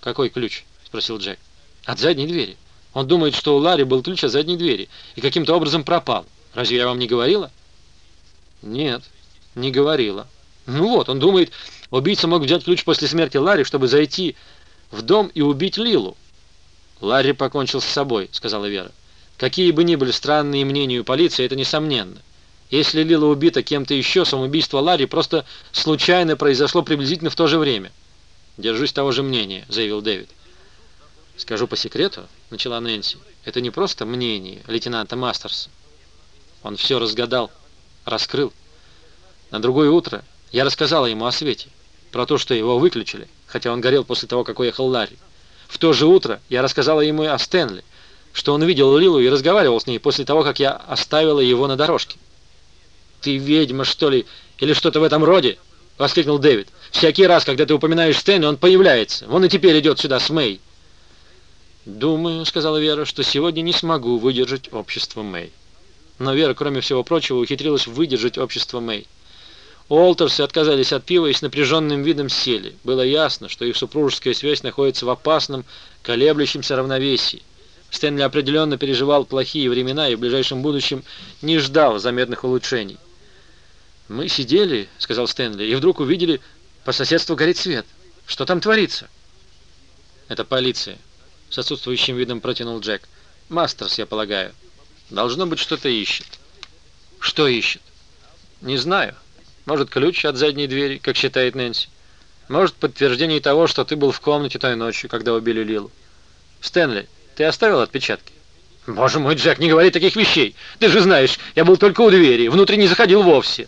«Какой ключ?» — спросил Джек. «От задней двери. Он думает, что у Ларри был ключ от задней двери и каким-то образом пропал. Разве я вам не говорила?» «Нет, не говорила». «Ну вот, он думает, убийца мог взять ключ после смерти Ларри, чтобы зайти в дом и убить Лилу». «Ларри покончил с собой», — сказала Вера. «Какие бы ни были странные мнения у полиции, это несомненно. Если Лила убита кем-то еще, самоубийство Ларри просто случайно произошло приблизительно в то же время». «Держусь того же мнения», — заявил Дэвид. «Скажу по секрету», — начала Нэнси, — «это не просто мнение лейтенанта Мастерса. Он все разгадал, раскрыл. На другое утро я рассказала ему о свете, про то, что его выключили, хотя он горел после того, как уехал Ларри. В то же утро я рассказала ему о Стэнли, что он видел Лилу и разговаривал с ней после того, как я оставила его на дорожке». «Ты ведьма, что ли, или что-то в этом роде?» — воскликнул Дэвид. «Всякий раз, когда ты упоминаешь Стэнли, он появляется. Вон и теперь идет сюда с Мэй». «Думаю, — сказала Вера, — что сегодня не смогу выдержать общество Мэй». Но Вера, кроме всего прочего, ухитрилась выдержать общество Мэй. Уолтерсы отказались от пива и с напряженным видом сели. Было ясно, что их супружеская связь находится в опасном, колеблющемся равновесии. Стэнли определенно переживал плохие времена и в ближайшем будущем не ждал заметных улучшений. «Мы сидели, — сказал Стэнли, — и вдруг увидели, по соседству горит свет. Что там творится?» «Это полиция», — с отсутствующим видом протянул Джек. «Мастерс, я полагаю. Должно быть, что-то ищет». «Что ищет?» «Не знаю. Может, ключ от задней двери, как считает Нэнси. Может, подтверждение того, что ты был в комнате той ночью, когда убили Лилу. Стэнли, ты оставил отпечатки?» «Боже мой, Джек, не говори таких вещей! Ты же знаешь, я был только у двери, внутрь не заходил вовсе».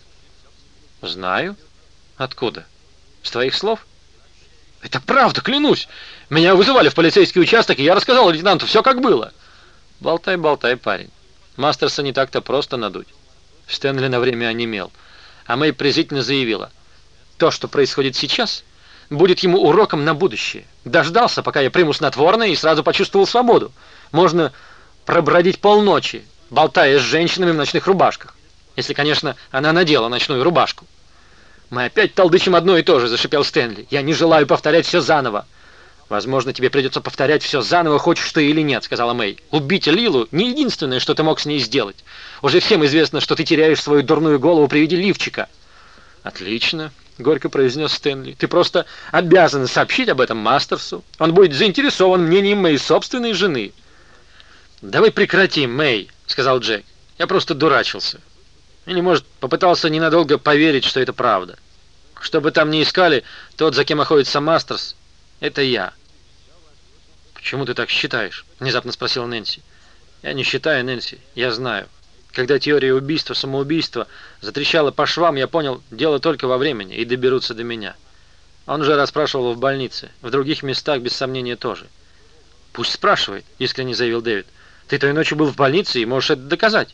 «Знаю. Откуда? С твоих слов?» «Это правда, клянусь! Меня вызывали в полицейский участок, и я рассказал лейтенанту все, как было». «Болтай, болтай, парень. Мастерса не так-то просто надуть». Стэнли на время онемел, а Мэй презрительно заявила: «То, что происходит сейчас, будет ему уроком на будущее. Дождался, пока я приму снотворное, и сразу почувствовал свободу. Можно пробродить полночи, болтая с женщинами в ночных рубашках. Если, конечно, она надела ночную рубашку». «Мы опять толдычим одно и то же», — зашипел Стэнли. «Я не желаю повторять все заново». «Возможно, тебе придется повторять все заново, хочешь ты или нет», — сказала Мэй. «Убить Лилу — не единственное, что ты мог с ней сделать. Уже всем известно, что ты теряешь свою дурную голову при виде лифчика». «Отлично», — горько произнес Стэнли. «Ты просто обязан сообщить об этом Мастерсу. Он будет заинтересован мнением моей собственной жены». «Давай прекратим, Мэй», — сказал Джек. «Я просто дурачился. Или, может, попытался ненадолго поверить, что это правда. Что бы там ни искали, тот, за кем охотится Мастерс, это я». «Почему ты так считаешь?» — внезапно спросила Нэнси. «Я не считаю, Нэнси, я знаю. Когда теория убийства-самоубийства затрещала по швам, я понял, дело только во времени, и доберутся до меня. Он уже расспрашивал в больнице, в других местах, без сомнения, тоже». «Пусть спрашивает», — искренне заявил Дэвид. «Ты той ночью был в больнице и можешь это доказать».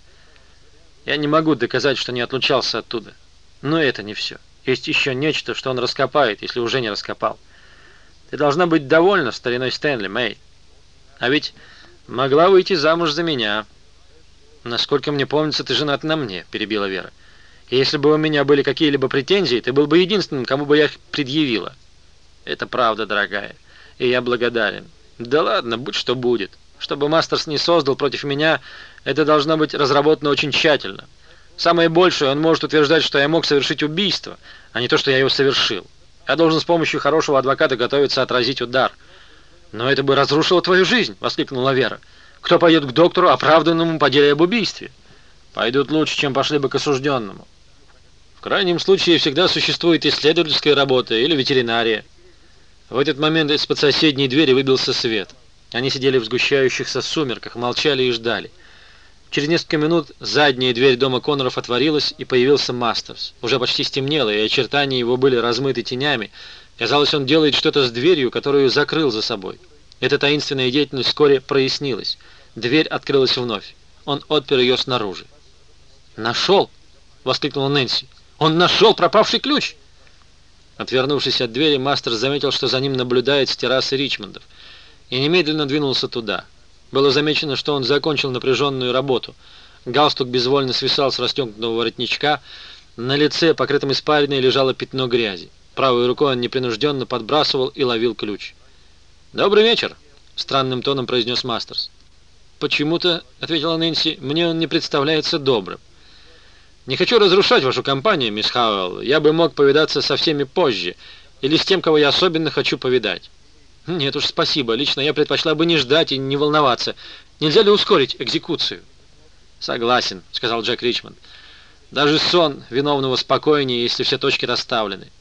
«Я не могу доказать, что не отлучался оттуда. Но это не все. Есть еще нечто, что он раскопает, если уже не раскопал. Ты должна быть довольна стариной Стэнли, Мэй. А ведь могла выйти замуж за меня». «Насколько мне помнится, ты женат на мне», — перебила Вера. «И если бы у меня были какие-либо претензии, ты был бы единственным, кому бы я их предъявила». «Это правда, дорогая, и я благодарен». «Да ладно, будь что будет. Чтобы Мастерс не создал против меня, это должно быть разработано очень тщательно. Самое большее, он может утверждать, что я мог совершить убийство, а не то, что я его совершил. Я должен с помощью хорошего адвоката готовиться отразить удар». «Но это бы разрушило твою жизнь», — воскликнула Вера. «Кто пойдет к доктору, оправданному по деле об убийстве?» «Пойдут лучше, чем пошли бы к осужденному. В крайнем случае всегда существует исследовательская работа или ветеринария». В этот момент из-под соседней двери выбился свет. Они сидели в сгущающихся сумерках, молчали и ждали. Через несколько минут задняя дверь дома Конноров отворилась, и появился Мастерс. Уже почти стемнело, и очертания его были размыты тенями. Казалось, он делает что-то с дверью, которую закрыл за собой. Эта таинственная деятельность вскоре прояснилась. Дверь открылась вновь. Он отпер ее снаружи. «Нашел!» — воскликнула Нэнси. «Он нашел пропавший ключ!» Отвернувшись от двери, Мастерс заметил, что за ним наблюдает с террасы Ричмондов, и немедленно двинулся туда. Было замечено, что он закончил напряженную работу. Галстук безвольно свисал с расстегнутого воротничка. На лице, покрытом испариной, лежало пятно грязи. Правой рукой он непринужденно подбрасывал и ловил ключ. «Добрый вечер», — странным тоном произнес Мастерс. «Почему-то», — ответила Нэнси, — «мне он не представляется добрым». «Не хочу разрушать вашу компанию, мисс Хауэлл. Я бы мог повидаться со всеми позже, или с тем, кого я особенно хочу повидать». «Нет уж, спасибо. Лично я предпочла бы не ждать и не волноваться. Нельзя ли ускорить экзекуцию?» «Согласен», — сказал Джек Ричмонд. «Даже сон виновного спокойнее, если все точки расставлены.